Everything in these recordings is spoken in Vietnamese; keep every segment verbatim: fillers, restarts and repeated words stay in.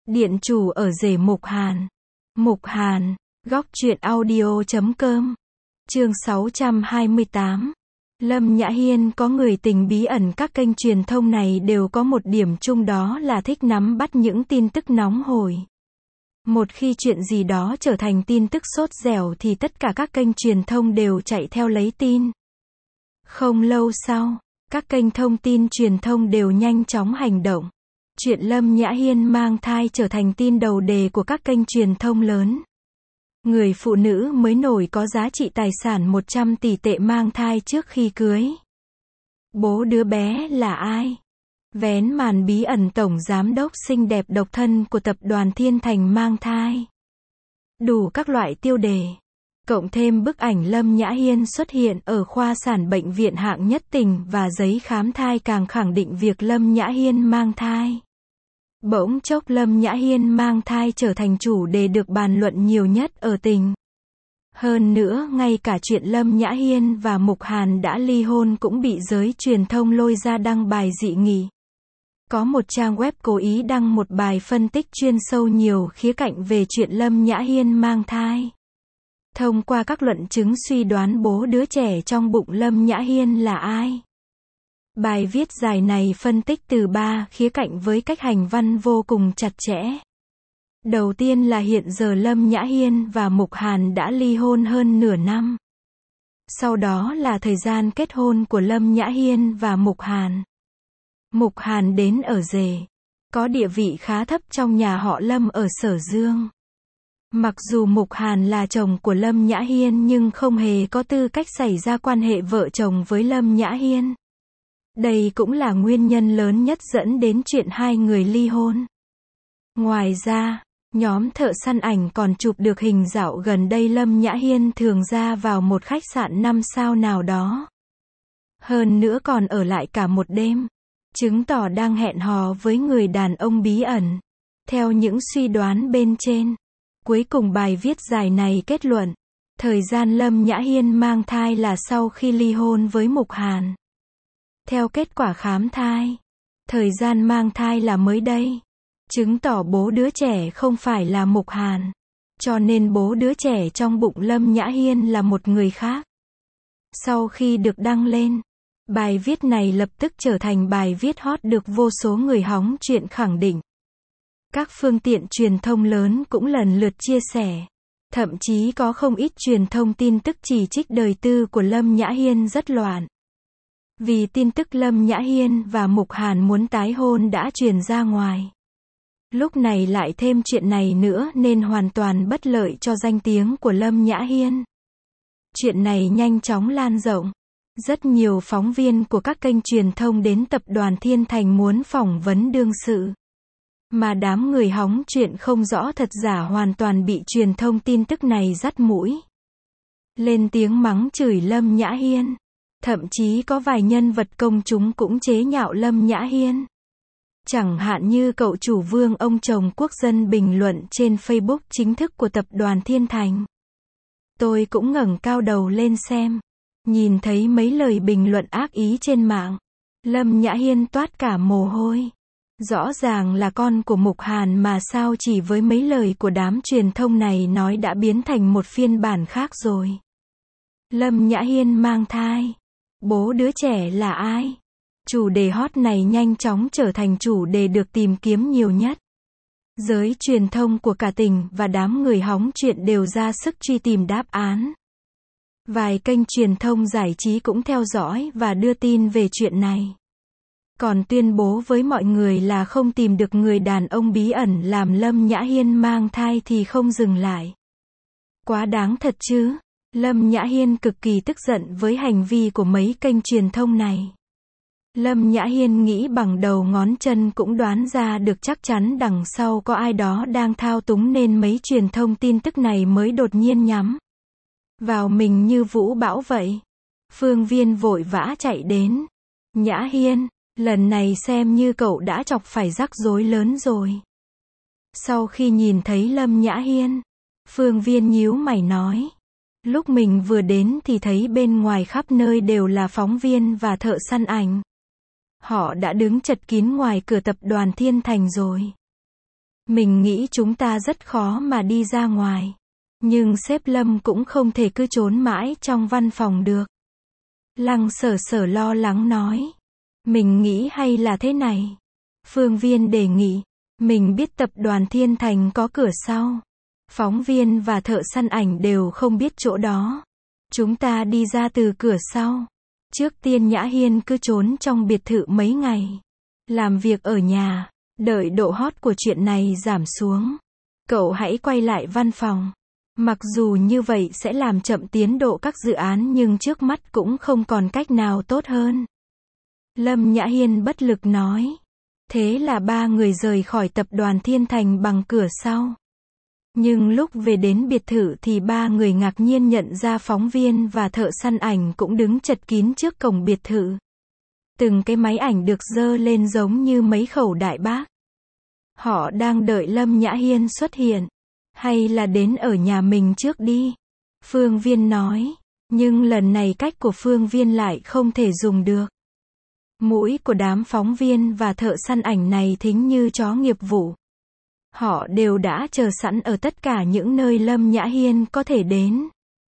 Điện chủ ở rể Mục Hàn. Mục Hàn, góc truyện audio chấm com. Chương sáu trăm hai mươi tám. Lâm Nhã Hiên có người tình bí ẩn. Các kênh truyền thông này đều có một điểm chung, đó là thích nắm bắt những tin tức nóng hổi. Một khi chuyện gì đó trở thành tin tức sốt dẻo thì tất cả các kênh truyền thông đều chạy theo lấy tin. Không lâu sau, các kênh thông tin truyền thông đều nhanh chóng hành động. Chuyện Lâm Nhã Hiên mang thai trở thành tin đầu đề của các kênh truyền thông lớn. Người phụ nữ mới nổi có giá trị tài sản một trăm tỷ tệ mang thai trước khi cưới. Bố đứa bé là ai? Vén màn bí ẩn tổng giám đốc xinh đẹp độc thân của tập đoàn Thiên Thành mang thai. Đủ các loại tiêu đề. Cộng thêm bức ảnh Lâm Nhã Hiên xuất hiện ở khoa sản bệnh viện hạng nhất tỉnh và giấy khám thai càng khẳng định việc Lâm Nhã Hiên mang thai. Bỗng chốc Lâm Nhã Hiên mang thai trở thành chủ đề được bàn luận nhiều nhất ở tỉnh. Hơn nữa, ngay cả chuyện Lâm Nhã Hiên và Mục Hàn đã ly hôn cũng bị giới truyền thông lôi ra đăng bài dị nghị. Có một trang web cố ý đăng một bài phân tích chuyên sâu nhiều khía cạnh về chuyện Lâm Nhã Hiên mang thai. Thông qua các luận chứng suy đoán bố đứa trẻ trong bụng Lâm Nhã Hiên là ai. Bài viết dài này phân tích từ ba khía cạnh với cách hành văn vô cùng chặt chẽ. Đầu tiên là hiện giờ Lâm Nhã Hiên và Mục Hàn đã ly hôn hơn nửa năm. Sau đó là thời gian kết hôn của Lâm Nhã Hiên và Mục Hàn. Mục Hàn đến ở rể, có địa vị khá thấp trong nhà họ Lâm ở Sở Dương. Mặc dù Mục Hàn là chồng của Lâm Nhã Hiên nhưng không hề có tư cách xảy ra quan hệ vợ chồng với Lâm Nhã Hiên. Đây cũng là nguyên nhân lớn nhất dẫn đến chuyện hai người ly hôn. Ngoài ra, nhóm thợ săn ảnh còn chụp được hình dạo gần đây Lâm Nhã Hiên thường ra vào một khách sạn năm sao nào đó. Hơn nữa còn ở lại cả một đêm, chứng tỏ đang hẹn hò với người đàn ông bí ẩn. Theo những suy đoán bên trên, cuối cùng bài viết dài này kết luận, thời gian Lâm Nhã Hiên mang thai là sau khi ly hôn với Mục Hàn. Theo kết quả khám thai, thời gian mang thai là mới đây, chứng tỏ bố đứa trẻ không phải là Mục Hàn, cho nên bố đứa trẻ trong bụng Lâm Nhã Hiên là một người khác. Sau khi được đăng lên, bài viết này lập tức trở thành bài viết hot được vô số người hóng chuyện khẳng định. Các phương tiện truyền thông lớn cũng lần lượt chia sẻ. Thậm chí có không ít truyền thông tin tức chỉ trích đời tư của Lâm Nhã Hiên rất loạn. Vì tin tức Lâm Nhã Hiên và Mục Hàn muốn tái hôn đã truyền ra ngoài. Lúc này lại thêm chuyện này nữa nên hoàn toàn bất lợi cho danh tiếng của Lâm Nhã Hiên. Chuyện này nhanh chóng lan rộng. Rất nhiều phóng viên của các kênh truyền thông đến tập đoàn Thiên Thành muốn phỏng vấn đương sự. Mà đám người hóng chuyện không rõ thật giả hoàn toàn bị truyền thông tin tức này dắt mũi. Lên tiếng mắng chửi Lâm Nhã Hiên. Thậm chí có vài nhân vật công chúng cũng chế nhạo Lâm Nhã Hiên. Chẳng hạn như cậu chủ Vương ông chồng quốc dân bình luận trên Facebook chính thức của tập đoàn Thiên Thành. Tôi cũng ngẩng cao đầu lên xem. Nhìn thấy mấy lời bình luận ác ý trên mạng. Lâm Nhã Hiên toát cả mồ hôi. Rõ ràng là con của Mục Hàn mà sao chỉ với mấy lời của đám truyền thông này nói đã biến thành một phiên bản khác rồi. Lâm Nhã Hiên mang thai. Bố đứa trẻ là ai? Chủ đề hot này nhanh chóng trở thành chủ đề được tìm kiếm nhiều nhất. Giới truyền thông của cả tỉnh và đám người hóng chuyện đều ra sức truy tìm đáp án. Vài kênh truyền thông giải trí cũng theo dõi và đưa tin về chuyện này. Còn tuyên bố với mọi người là không tìm được người đàn ông bí ẩn làm Lâm Nhã Hiên mang thai thì không dừng lại. Quá đáng thật chứ. Lâm Nhã Hiên cực kỳ tức giận với hành vi của mấy kênh truyền thông này. Lâm Nhã Hiên nghĩ bằng đầu ngón chân cũng đoán ra được chắc chắn đằng sau có ai đó đang thao túng nên mấy truyền thông tin tức này mới đột nhiên nhắm vào mình như vũ bão vậy. Phương Viên vội vã chạy đến. Nhã Hiên, lần này xem như cậu đã chọc phải rắc rối lớn rồi. Sau khi nhìn thấy Lâm Nhã Hiên, Phương Viên nhíu mày nói. Lúc mình vừa đến thì thấy bên ngoài khắp nơi đều là phóng viên và thợ săn ảnh. Họ đã đứng chật kín ngoài cửa tập đoàn Thiên Thành rồi. Mình nghĩ chúng ta rất khó mà đi ra ngoài. Nhưng sếp Lâm cũng không thể cứ trốn mãi trong văn phòng được. Lăng Sở Sở lo lắng nói. Mình nghĩ hay là thế này. Phương Viên đề nghị. Mình biết tập đoàn Thiên Thành có cửa sau. Phóng viên và thợ săn ảnh đều không biết chỗ đó. Chúng ta đi ra từ cửa sau. Trước tiên Nhã Hiên cứ trốn trong biệt thự mấy ngày. Làm việc ở nhà. Đợi độ hot của chuyện này giảm xuống. Cậu hãy quay lại văn phòng. Mặc dù như vậy sẽ làm chậm tiến độ các dự án nhưng trước mắt cũng không còn cách nào tốt hơn. Lâm Nhã Hiên bất lực nói. Thế là ba người rời khỏi tập đoàn Thiên Thành bằng cửa sau. Nhưng lúc về đến biệt thự thì ba người ngạc nhiên nhận ra phóng viên và thợ săn ảnh cũng đứng chật kín trước cổng biệt thự. Từng cái máy ảnh được dơ lên giống như mấy khẩu đại bác. Họ đang đợi Lâm Nhã Hiên xuất hiện. Hay là đến ở nhà mình trước đi. Phương Viên nói. Nhưng lần này cách của Phương Viên lại không thể dùng được. Mũi của đám phóng viên và thợ săn ảnh này thính như chó nghiệp vụ. Họ đều đã chờ sẵn ở tất cả những nơi Lâm Nhã Hiên có thể đến.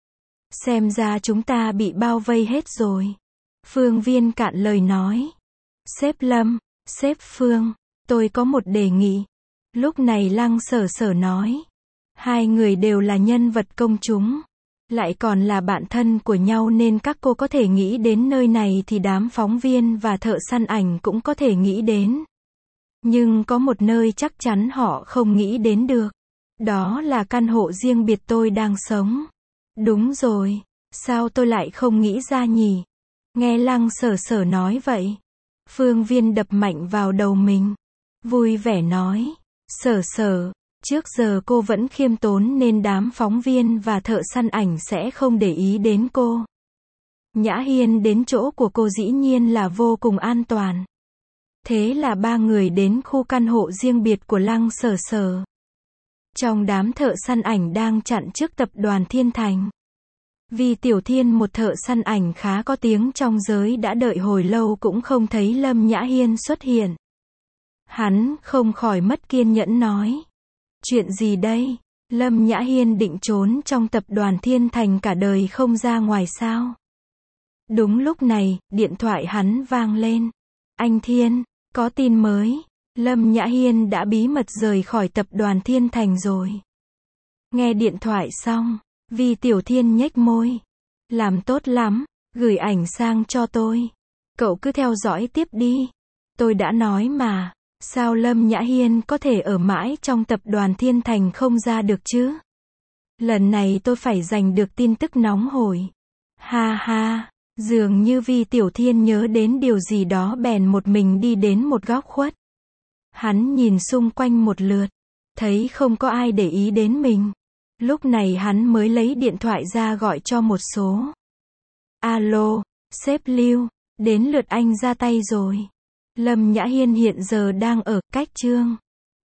Xem ra chúng ta bị bao vây hết rồi. Phương Viên cạn lời nói. Sếp Lâm, sếp Phương, tôi có một đề nghị. Lúc này Lăng Sở Sở nói. Hai người đều là nhân vật công chúng. Lại còn là bạn thân của nhau nên các cô có thể nghĩ đến nơi này thì đám phóng viên và thợ săn ảnh cũng có thể nghĩ đến. Nhưng có một nơi chắc chắn họ không nghĩ đến được. Đó là căn hộ riêng biệt tôi đang sống. Đúng rồi. Sao tôi lại không nghĩ ra nhỉ? Nghe Lăng Sở Sở nói vậy. Phương Viên đập mạnh vào đầu mình. Vui vẻ nói. Sở Sở. Trước giờ cô vẫn khiêm tốn nên đám phóng viên và thợ săn ảnh sẽ không để ý đến cô. Nhã Hiên đến chỗ của cô dĩ nhiên là vô cùng an toàn. Thế là ba người đến khu căn hộ riêng biệt của Lăng Sở Sở. Trong đám thợ săn ảnh đang chặn trước tập đoàn Thiên Thành. Vì Tiểu Thiên, một thợ săn ảnh khá có tiếng trong giới, đã đợi hồi lâu cũng không thấy Lâm Nhã Hiên xuất hiện. Hắn không khỏi mất kiên nhẫn nói. Chuyện gì đây? Lâm Nhã Hiên định trốn trong tập đoàn Thiên Thành cả đời không ra ngoài sao? Đúng lúc này, điện thoại hắn vang lên. Anh Thiên, có tin mới. Lâm Nhã Hiên đã bí mật rời khỏi tập đoàn Thiên Thành rồi. Nghe điện thoại xong, Vì Tiểu Thiên nhếch môi. Làm tốt lắm, gửi ảnh sang cho tôi. Cậu cứ theo dõi tiếp đi. Tôi đã nói mà. Sao Lâm Nhã Hiên có thể ở mãi trong tập đoàn Thiên Thành không ra được chứ? Lần này tôi phải giành được tin tức nóng hổi. Ha ha, dường như Vì Tiểu Thiên nhớ đến điều gì đó bèn một mình đi đến một góc khuất. Hắn nhìn xung quanh một lượt, thấy không có ai để ý đến mình. Lúc này hắn mới lấy điện thoại ra gọi cho một số. Alo, sếp Lưu, đến lượt anh ra tay rồi. Lâm Nhã Hiên hiện giờ đang ở cách Trương